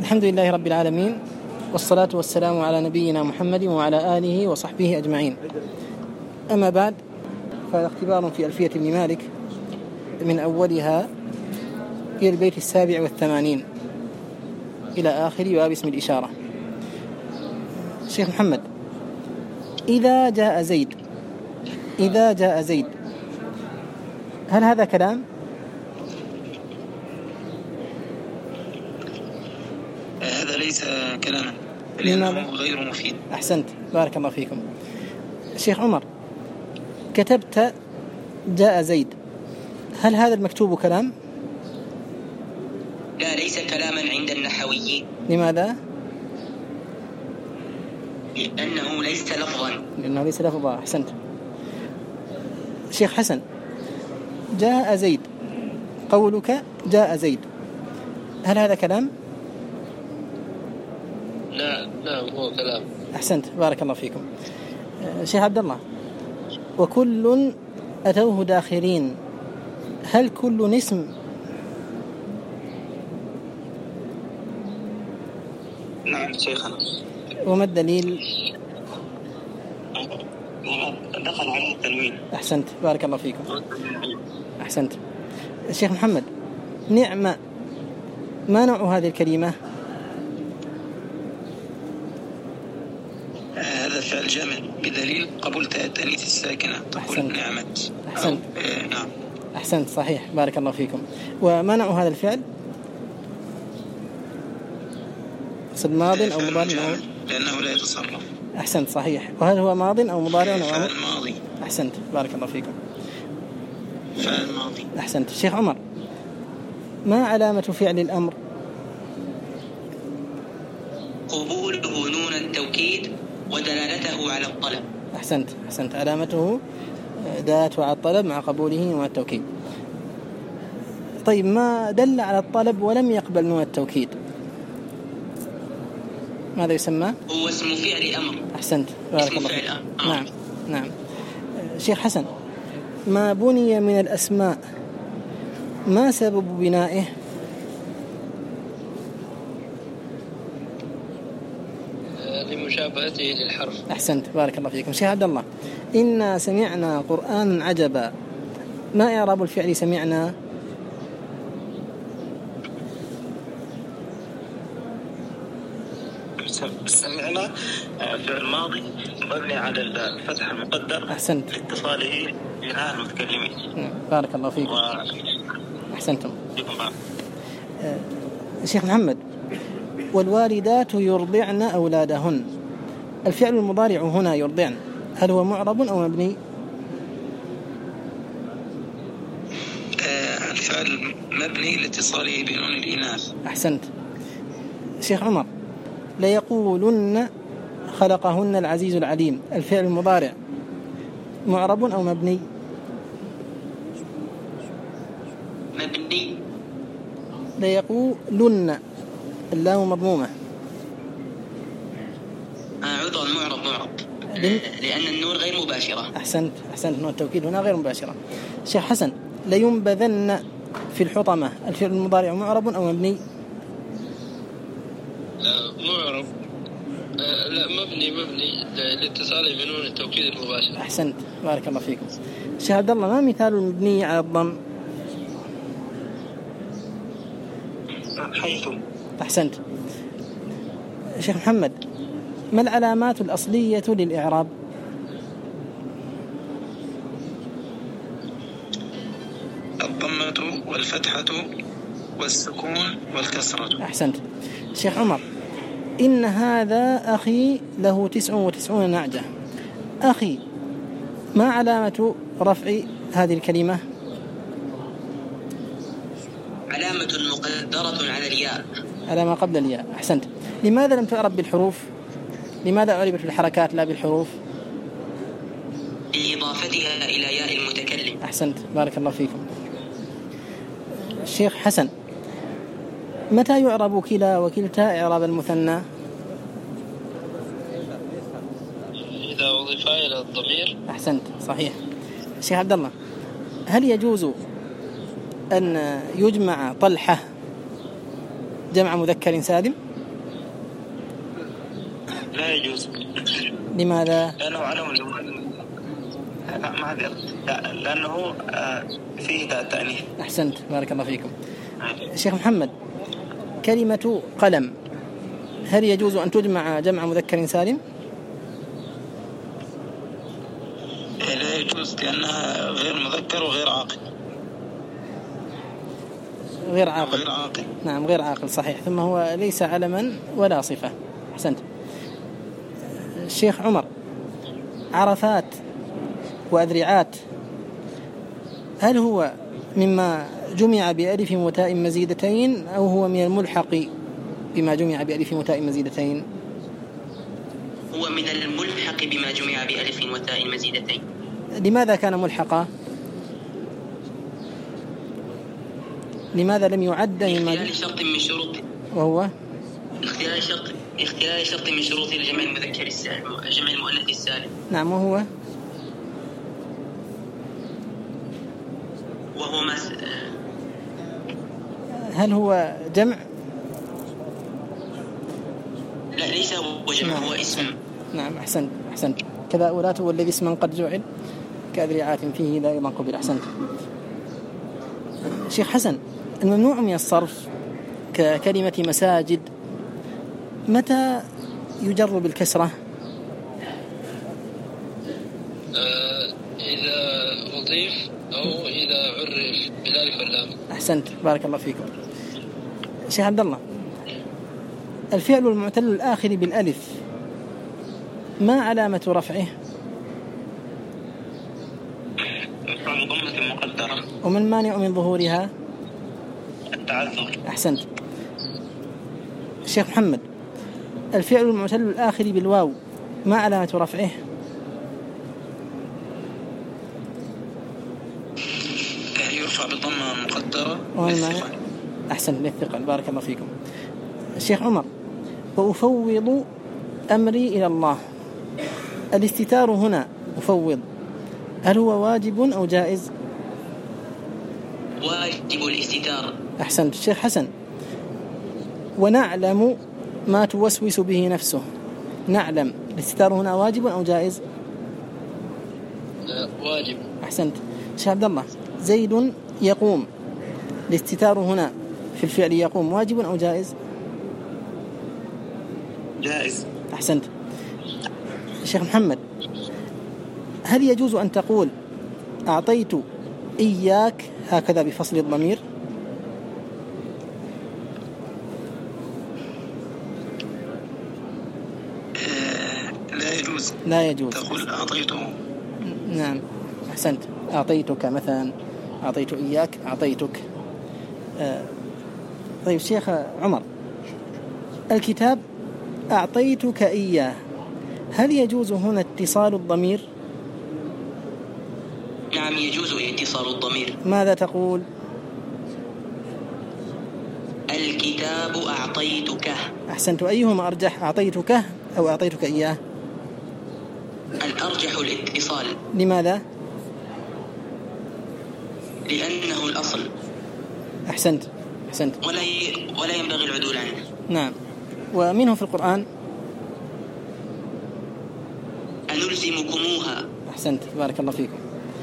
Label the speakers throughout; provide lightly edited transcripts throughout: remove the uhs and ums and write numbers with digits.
Speaker 1: الحمد لله رب العالمين، والصلاة والسلام على نبينا محمد وعلى آله وصحبه أجمعين. أما بعد، فهذا اختبار في ألفية ابن مالك من أولها إلى البيت 87 إلى آخر باب اسم الإشارة. شيخ محمد: إذا جاء زيد، هل هذا كلام؟
Speaker 2: هذا ليس كلاما لأنه غير مفيد.
Speaker 1: أحسنت، بارك الله فيكم. شيخ عمر: كتبت جاء زيد، هل هذا المكتوب كلام؟
Speaker 2: لا، ليس كلاما عند النحويين.
Speaker 1: لماذا؟
Speaker 2: لأنه ليس لفظا. أحسنت.
Speaker 1: شيخ حسن: جاء زيد، قولك جاء زيد، هل هذا كلام؟
Speaker 2: لا، هو كلام.
Speaker 1: أحسنت، بارك الله فيكم. شيخ عبد الله: وكل أتوه داخرين، هل كل اسم؟
Speaker 2: نعم شيخنا.
Speaker 1: وما الدليل؟
Speaker 2: دخل عليه التنوين.
Speaker 1: أحسنت، بارك الله فيكم. أحسنت. الشيخ محمد: نعم، ما نوع هذه الكلمة؟
Speaker 2: هذا فعل جامع بدليل قبول التأنيث الساكنة.
Speaker 1: أحسنت.
Speaker 2: نعمت.
Speaker 1: أحسنت.
Speaker 2: نعم.
Speaker 1: أحسنت، صحيح، بارك الله فيكم. وما نوع هذا الفعل؟ صد ماض أو مضارع؟
Speaker 2: لأنه لا يتصرف.
Speaker 1: أحسنت، صحيح. وهل هو ماض أو مضارع أو
Speaker 2: فعل ماضي؟
Speaker 1: أحسنت، بارك الله فيكم.
Speaker 2: فعل ماضي.
Speaker 1: أحسنت. الشيخ عمر: ما علامة فعل الأمر؟
Speaker 2: قبوله نون التوكيد ودلالته على الطلب.
Speaker 1: أحسنت. علامته دالته على الطلب مع قبوله نون التوكيد. طيب، ما دل على الطلب ولم يقبل نون التوكيد، ماذا يسمى؟
Speaker 2: هو اسم فعل أمر.
Speaker 1: أحسنت، بارك الله فيك. نعم. شيخ حسن: ما بني من الأسماء، ما سبب بنائه؟
Speaker 2: لمشابهته للحرف.
Speaker 1: أحسنت، بارك الله فيكم. شيخ عبد الله: إنا سمعنا قرآنا عجبا، ما إعراب الفعل سمعنا؟
Speaker 2: سمعنا فعل ماضي مبني على الفتح المقدر.
Speaker 1: أحسنت.
Speaker 2: لاتصاله بناء المتكلمين.
Speaker 1: بارك الله فيكم. أحسنتم. شيخ محمد: والوالدات يرضعن أولادهن، الفعل المضارع هنا يرضعن، هل هو معرب أو مبني؟
Speaker 2: الفعل مبني لاتصاله بنون الإناث.
Speaker 1: أحسنت. شيخ عمر: ليقولن خلقهن العزيز العليم، الفعل المضارع معرب أو مبني؟
Speaker 2: مبني.
Speaker 1: ليقولن، اللام مضمومة.
Speaker 2: عذرا، معرب لأن النون غير مباشرة.
Speaker 1: أحسنت، نون التوكيد هنا غير مباشرة. شيخ حسن: لينبذن في الحطمة، الفعل المضارع معرب أو مبني؟
Speaker 2: معرب. لا، مبني لاتصاله بنون التوكيد المباشر.
Speaker 1: أحسنت، بارك الله فيكم. شيخ عبد الله: ما مثال المبني على الضم؟
Speaker 2: حيث.
Speaker 1: أحسنت. شيخ محمد: ما العلامات الأصلية للإعراب؟
Speaker 2: الضمة والفتحة والسكون والكسرة.
Speaker 1: أحسنت. شيخ عمر: إن هذا أخي له 99 نعجة، أخي، ما علامة رفع هذه الكلمة؟
Speaker 2: علامة مقدرة على الياء،
Speaker 1: على ما قبل الياء. أحسنت. لماذا لم تعرب بالحروف؟ لماذا أعربت بالحركات لا بالحروف؟
Speaker 2: لإضافتها إلى ياء المتكلم.
Speaker 1: أحسنت، بارك الله فيكم. الشيخ حسن: متى يعرب كلا وكلتا إعراب المثنى؟
Speaker 2: إذا وظفا إلى الضمير.
Speaker 1: أحسنت، صحيح. الشيخ عبد الله: هل يجوز أن يجمع طلحة جمع مذكر سالم؟
Speaker 2: لا يجوز.
Speaker 1: لماذا؟
Speaker 2: لأنه علم لأنه فيه تأنيث.
Speaker 1: أحسنت، بارك الله فيكم. شيخ محمد، كلمة قلم هل يجوز أن تجمع جمع مذكر سالم؟
Speaker 2: لا يجوز، لأنها غير مذكر وغير عاقل.
Speaker 1: غير عاقل. نعم غير عاقل صحيح، ثم هو ليس علما ولا صفة. أحسنت. الشيخ عمر، عرفات وأذرعات هل هو مما جمع بألف وتاء مزيدتين أو هو من الملحق بما جمع بألف وتاء مزيدتين؟
Speaker 3: هو من الملحق بما جمع بألف وتاء مزيدتين.
Speaker 1: لماذا كان ملحقا؟ لماذا لم يعد
Speaker 3: اختيار شرط من شروط،
Speaker 1: وهو
Speaker 3: اختيار شرط من شروط الجمع المذكر السالم جمع المؤنث السالم.
Speaker 1: نعم، وهو
Speaker 3: ما
Speaker 1: هل هو جمع؟
Speaker 3: لا، ليس هو جمع.
Speaker 1: نعم.
Speaker 3: هو اسم.
Speaker 1: نعم أحسنت. كذا أولات هو الذي اسما قد جعل كأذرعات فيه لا أيضا قبل. أحسنت. شيخ حسن، الممنوع من الصرف ككلمة مساجد متى يجر بالكسرة؟
Speaker 4: إذا أضيف أو إذا عرف بالألف واللام.
Speaker 1: أحسنت، بارك الله فيكم. شيخ عبد الله، الفعل المعتل الآخر بالألف ما علامة رفعه؟
Speaker 2: ضمة مقدرة.
Speaker 1: وما المانع من ظهورها؟
Speaker 2: التعذر.
Speaker 1: أحسنت. شيخ محمد، الفعل المعتل الآخر بالواو ما علامة رفعه؟
Speaker 2: يرفع بضمة مقدرة.
Speaker 1: أحسن، للثقل، بارك الله فيكم. الشيخ عمر، وأفوض أمري إلى الله، الاستتار هنا أفوض هل هو واجب أو جائز؟
Speaker 3: واجب الاستتار.
Speaker 1: أحسنت. الشيخ حسن، ونعلم ما توسوس به نفسه، نعلم الاستتار هنا واجب أو جائز؟
Speaker 4: واجب.
Speaker 1: أحسنت. الشيخ عبد الله، زيد يقوم الاستتار هنا في الفعل يقوم واجب أو جائز؟
Speaker 2: جائز.
Speaker 1: أحسنت. الشيخ محمد، هل يجوز أن تقول أعطيت إياك هكذا بفصل الضمير؟ لا يجوز.
Speaker 2: تقول أعطيته.
Speaker 1: نعم أحسنت. أعطيتك مثلا، أعطيت إياك، أعطيتك. طيب شيخ عمر، الكتاب أعطيتك إياه هل يجوز هنا اتصال الضمير؟
Speaker 3: نعم يجوز اتصال الضمير.
Speaker 1: ماذا تقول؟
Speaker 3: الكتاب أعطيتك.
Speaker 1: أحسنت. أيهما أرجح، أعطيتك أو أعطيتك إياه؟
Speaker 3: الأرجح الاتصال.
Speaker 1: لماذا؟
Speaker 3: لأنه الأصل.
Speaker 1: أحسنت.
Speaker 3: ولا ينبغي العدول عنه.
Speaker 1: نعم. ومنه في القرآن
Speaker 3: أنلزمكموها.
Speaker 1: أحسنت، بارك الله فيكم.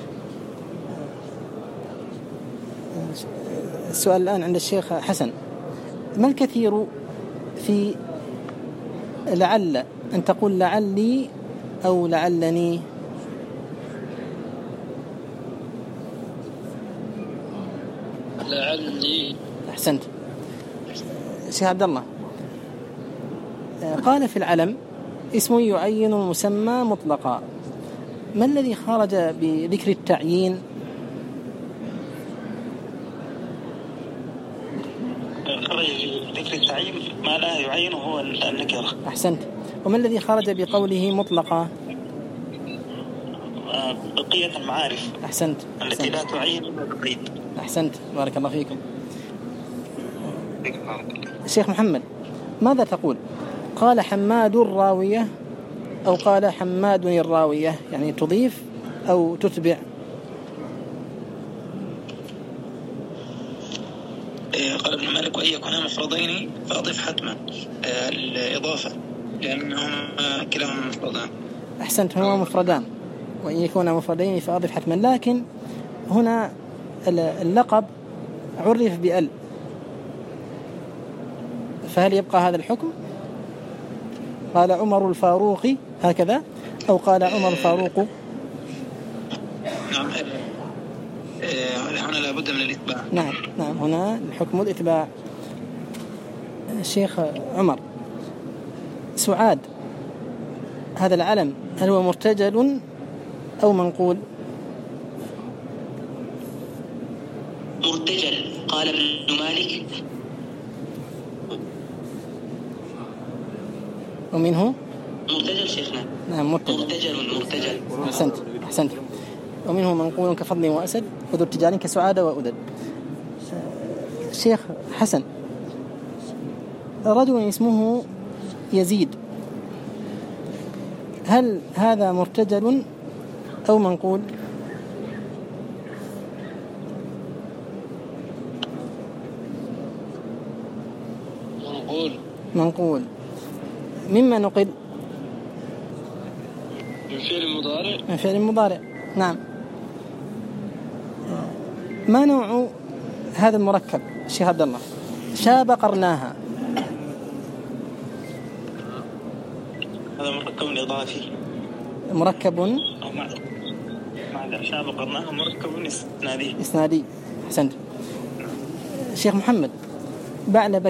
Speaker 1: السؤال الآن عند الشيخ حسن، ما الكثير في لعل أن تقول لعلي أو لعلني؟
Speaker 4: لعلي.
Speaker 1: أحسنت. شيخ عبد الله، قال في العلم اسم يعين المسمى مطلقا، ما الذي خرج بذكر التعيين؟
Speaker 2: خرج ذكر التعيين ما لا يعين هو النكرة.
Speaker 1: أحسنت. وما الذي خرج بقوله مطلقا؟
Speaker 2: بقية المعارف.
Speaker 1: أحسنت.
Speaker 2: التي لا تعين إلا بقية.
Speaker 1: أحسنت، بارك الله فيكم. الشيخ محمد، ماذا تقول؟ قال حماد الراوية أو قال حماد الراوية، يعني تضيف أو تتبع؟
Speaker 2: قال ابن مالك وأن يكون مفردين فأضف حتما الإضافة. لأنهما كلاهما مفردان.
Speaker 1: أحسنت، هما مفردان، وإن يكونا مفردين فأضف حتما، لكن هنا اللقب عرف بأل، فهل يبقى هذا الحكم؟ قال عمر الفاروق هكذا، أو قال عمر الفاروق؟
Speaker 2: نعم، هنا لابد من الإتباع.
Speaker 1: نعم، هنا الحكم الإتباع. الشيخ عمر، سعاد هذا العلم هل هو مرتجل أو منقول؟
Speaker 3: مرتجل، قال ابن مالك.
Speaker 1: ومنه
Speaker 3: مرتجل شيخنا.
Speaker 1: نعم، مرتجل. أحسنت. ومنه منقول كفضل وأسد، وذو ارتجال كسعادة وأدد. الشيخ حسن، رجل اسمه يزيد، هل هذا مرتجل أو منقول؟ منقول. مما نقل؟ من فعل مضارع. نعم. ما نوع هذا المركب شيخ عبد الله؟ شاب قرناها.
Speaker 2: هذا مركب إضافي.
Speaker 1: مركب
Speaker 2: شاب قرناها مركب
Speaker 1: إسنادي. أحسنت. شيخ محمد، بعلبك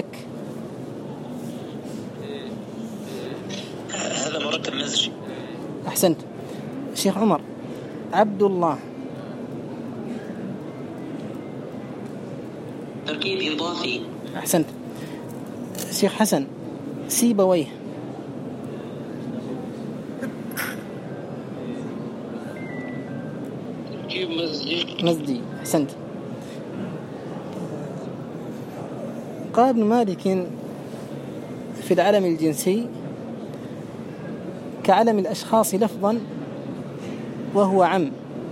Speaker 2: هذا مركب نزجي.
Speaker 1: أحسنت. شيخ عمر، عبد الله
Speaker 3: تركيب إضافي.
Speaker 1: أحسنت. شيخ حسن، سيبويه
Speaker 4: تركيب
Speaker 1: مزجي. أحسنت. قال ابن مالك في العلم الجنسي كعلم الأشخاص لفظا وهو عم.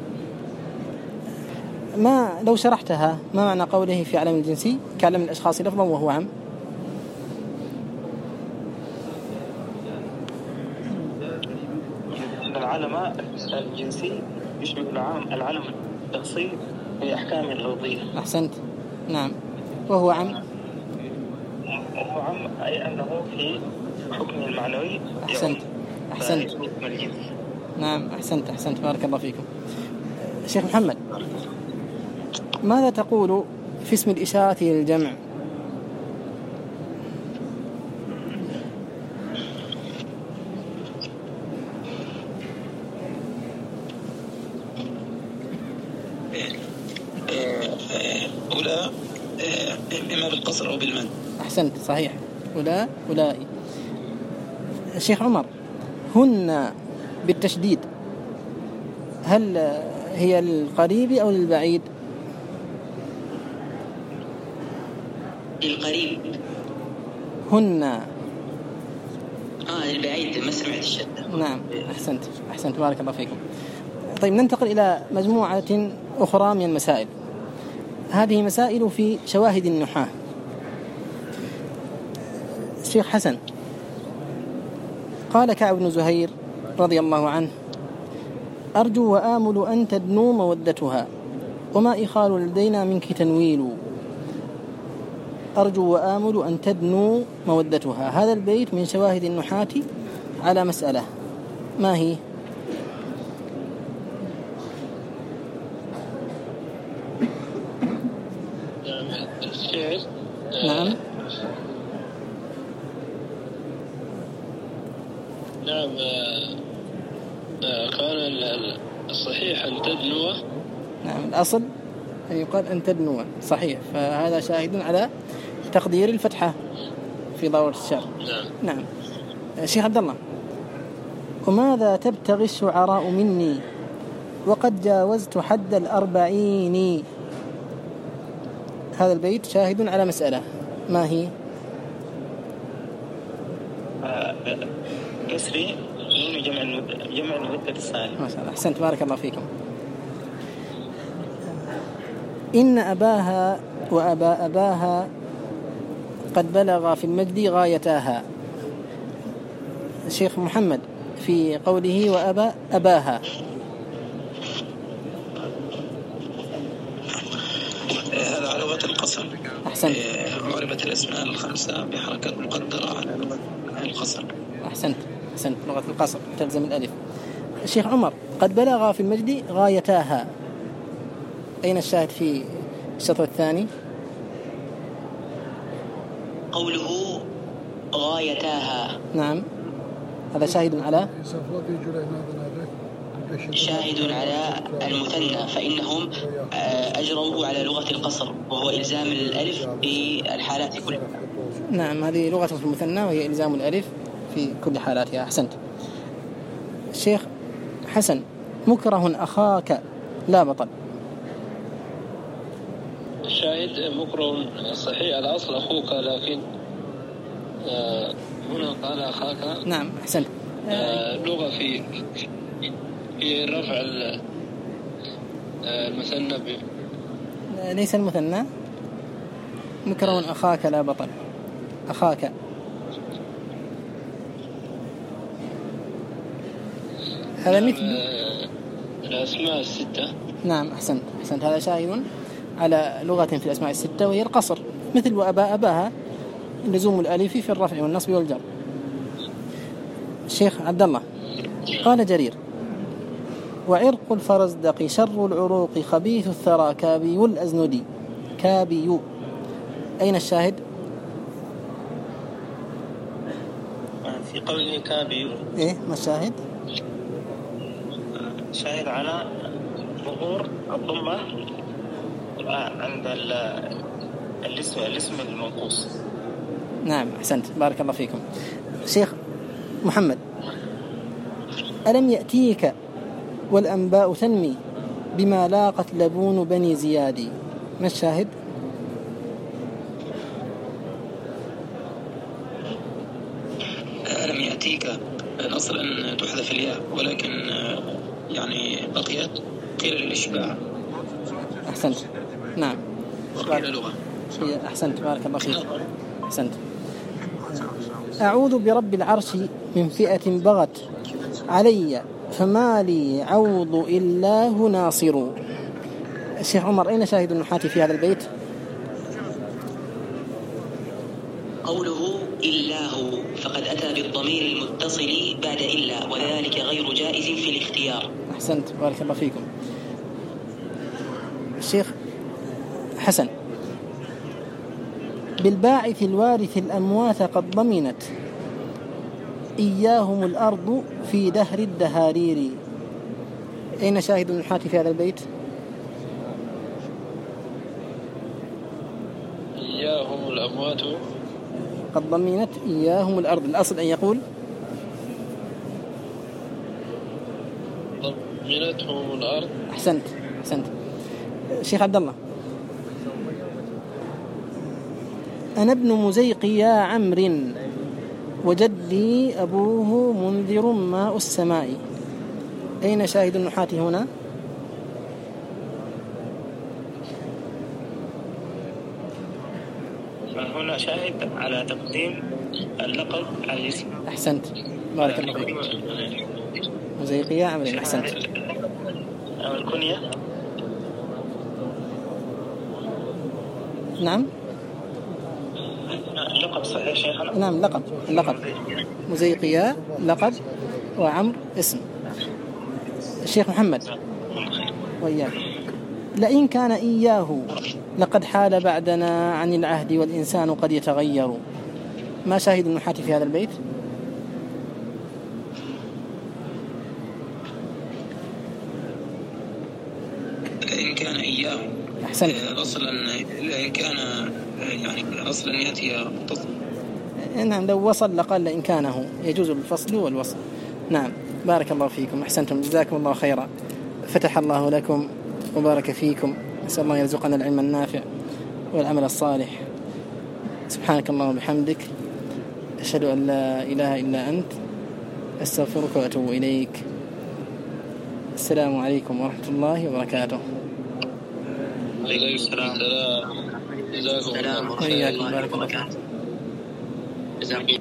Speaker 1: ما لو شرحتها، ما معنى قوله في علم الجنسي كعلم الأشخاص لفظا وهو عم؟
Speaker 2: العلم الجنسي يشمل العلم الشخصي في أحكام اللفظية.
Speaker 1: أحسنت. نعم. وهو عم
Speaker 2: أي أنه في حكم المعنوي.
Speaker 1: أحسنت. نعم، أحسنت بارك الله فيكم. شيخ محمد، ماذا تقول في اسم الإشارة للجمع؟
Speaker 2: أولى إما بالقصر أو بالمد.
Speaker 1: أحسنت، صحيح. أولئي. الشيخ عمر، هن بالتشديد هل هي للقريب أو للبعيد؟
Speaker 3: للقريب.
Speaker 1: هن
Speaker 3: للبعيد، ما سمعت الشدة.
Speaker 1: نعم، أحسنت بارك الله فيكم. طيب، ننتقل إلى مجموعة أخرى من المسائل. هذه مسائل في شواهد النحاة. الشيخ حسن، قال كعب بن زهير رضي الله عنه: أرجو وآمل أن تدنو مودتها، وما إخال لدينا منك تنويل. أرجو وآمل أن تدنو مودتها، هذا البيت من شواهد النحاة على مسألة، ما هي؟ نعم.
Speaker 4: كان الصحيح أن تدنو.
Speaker 1: نعم، الأصل أن يقال أن تدنو، صحيح، فهذا شاهد على تقدير الفتحة في ضرورة الشعر. نعم. شيخ عبد الله، وماذا تبتغي الشعراء مني وقد جاوزت حد 40؟ هذا البيت شاهد على مسألة، ما هي؟
Speaker 2: كسري جمع المذكر السالم.
Speaker 1: ما شاء الله، أحسنت بارك الله فيكم. إن أباها وأبا أباها قد بلغ في المجد غايتاها، الشيخ محمد في قوله وأبى أباها.
Speaker 5: هذا على لغة القصر.
Speaker 1: أحسنت.
Speaker 5: عربت الأسماء الخمسة بحركة مقدرة على لغة القصر.
Speaker 1: أحسنت لغة القصر تلزم الألف. الشيخ عمر قد بلغ في المجد غايتاها، أين الشاهد في الشطر الثاني؟
Speaker 3: قوله غايتاها.
Speaker 1: نعم، هذا شاهد على
Speaker 3: المثنى، فإنهم أجروا على لغة القصر وهو إلزام الألف في الحالات كلها.
Speaker 1: نعم، هذه لغة في المثنى وهي إلزام الألف في كل حالاتها. أحسنت. الشيخ حسن مكره أخاك لا بطل.
Speaker 4: الشاهد مكره صحيح الأصل أخوك، لكن هنا قال أخاك.
Speaker 1: نعم أحسنت.
Speaker 4: لغة في رفع المثنى
Speaker 1: ليس المثنى. مكره أخاك لا بطل. أخاك هذا مثل
Speaker 4: الأسماء الستة.
Speaker 1: نعم أحسنت. هذا شاهد على لغة في الأسماء الستة وهي القصر، مثل وأبا أباها لزوم الألف في الرفع والنصب والجر. الشيخ عبد الله قال جرير وعرق الفرزدق شر العروق خبيث الثرى كابي الأزندي. كابي، أين الشاهد؟
Speaker 2: في قوله كابي.
Speaker 1: إيه ما الشاهد؟
Speaker 2: شاهد على ظهور الضمة عند الاسم المنقوص.
Speaker 1: نعم أحسنت، بارك الله فيكم. شيخ محمد ألم يأتيك والأنباء تنمي بما لاقت لبون بني زياد. ما الشاهد؟
Speaker 5: ألم يأتيك الأصل أن تحذف الياء، ولكن يعني بقيت قيل للإشباع.
Speaker 1: أحسنت. نعم
Speaker 5: وقيل لغة.
Speaker 1: أحسنت، بارك الله فيك. أحسنت. أعوذ برب العرش من فئة بغت علي فما لي عوض إلا ناصر. الشيخ عمر أين شاهد النحاة في هذا البيت؟
Speaker 3: قوله إلا هو فقد أتى بالضمير المتصل بعد إلا، وذلك غير جائز في الاختيار.
Speaker 1: أحسنت، بارك الله فيكم. الشيخ حسن بالباعث الوارث الأموات قد ضمنت إياهم الأرض في دهر الدهارير. أين شاهد النحاة في هذا البيت؟
Speaker 4: إياهم الأموات
Speaker 1: قد ضمنت إياهم الأرض، الأصل أن يقول
Speaker 4: ضمنتهم الأرض.
Speaker 1: أحسنت. الشيخ عبد الله أنا ابن مزيق يا عمرو وجدي أبوه منذر ماء السماء. أين شاهد النحاة هنا؟
Speaker 2: هنا شاهد على تقديم اللقب على الاسم.
Speaker 1: أحسنت، بارك الله فيك. مزيق يا عمرو. أحسنت.
Speaker 2: أو الكنية.
Speaker 1: نعم
Speaker 2: لقب صحيح شيخنا.
Speaker 1: نعم اللقب مزيقيا لقب وعمر اسم. الشيخ محمد وإياك لئن كان إياه لقد حال بعدنا عن العهد والإنسان قد يتغير. ما شاهد النحاة في هذا البيت؟
Speaker 5: لئن كان إياه.
Speaker 1: أحسنت.
Speaker 5: أصلا لئن كان يعني أصلا يأتي متصل.
Speaker 1: نعم لو وصل لقال لئن كانه، يجوز الفصل والوصل. نعم بارك الله فيكم، أحسنتم، جزاكم الله خيرا، فتح الله لكم وبارك فيكم. نسأل الله يرزقنا العلم النافع والعمل الصالح. سبحانك اللهم وبحمدك أشهد أن لا إله إلا أنت أستغفرك وأتوب إليك. السلام عليكم ورحمة الله وبركاته.
Speaker 4: عليكم السلام. جزاكم الله خيرا.
Speaker 1: بارك الله فيك.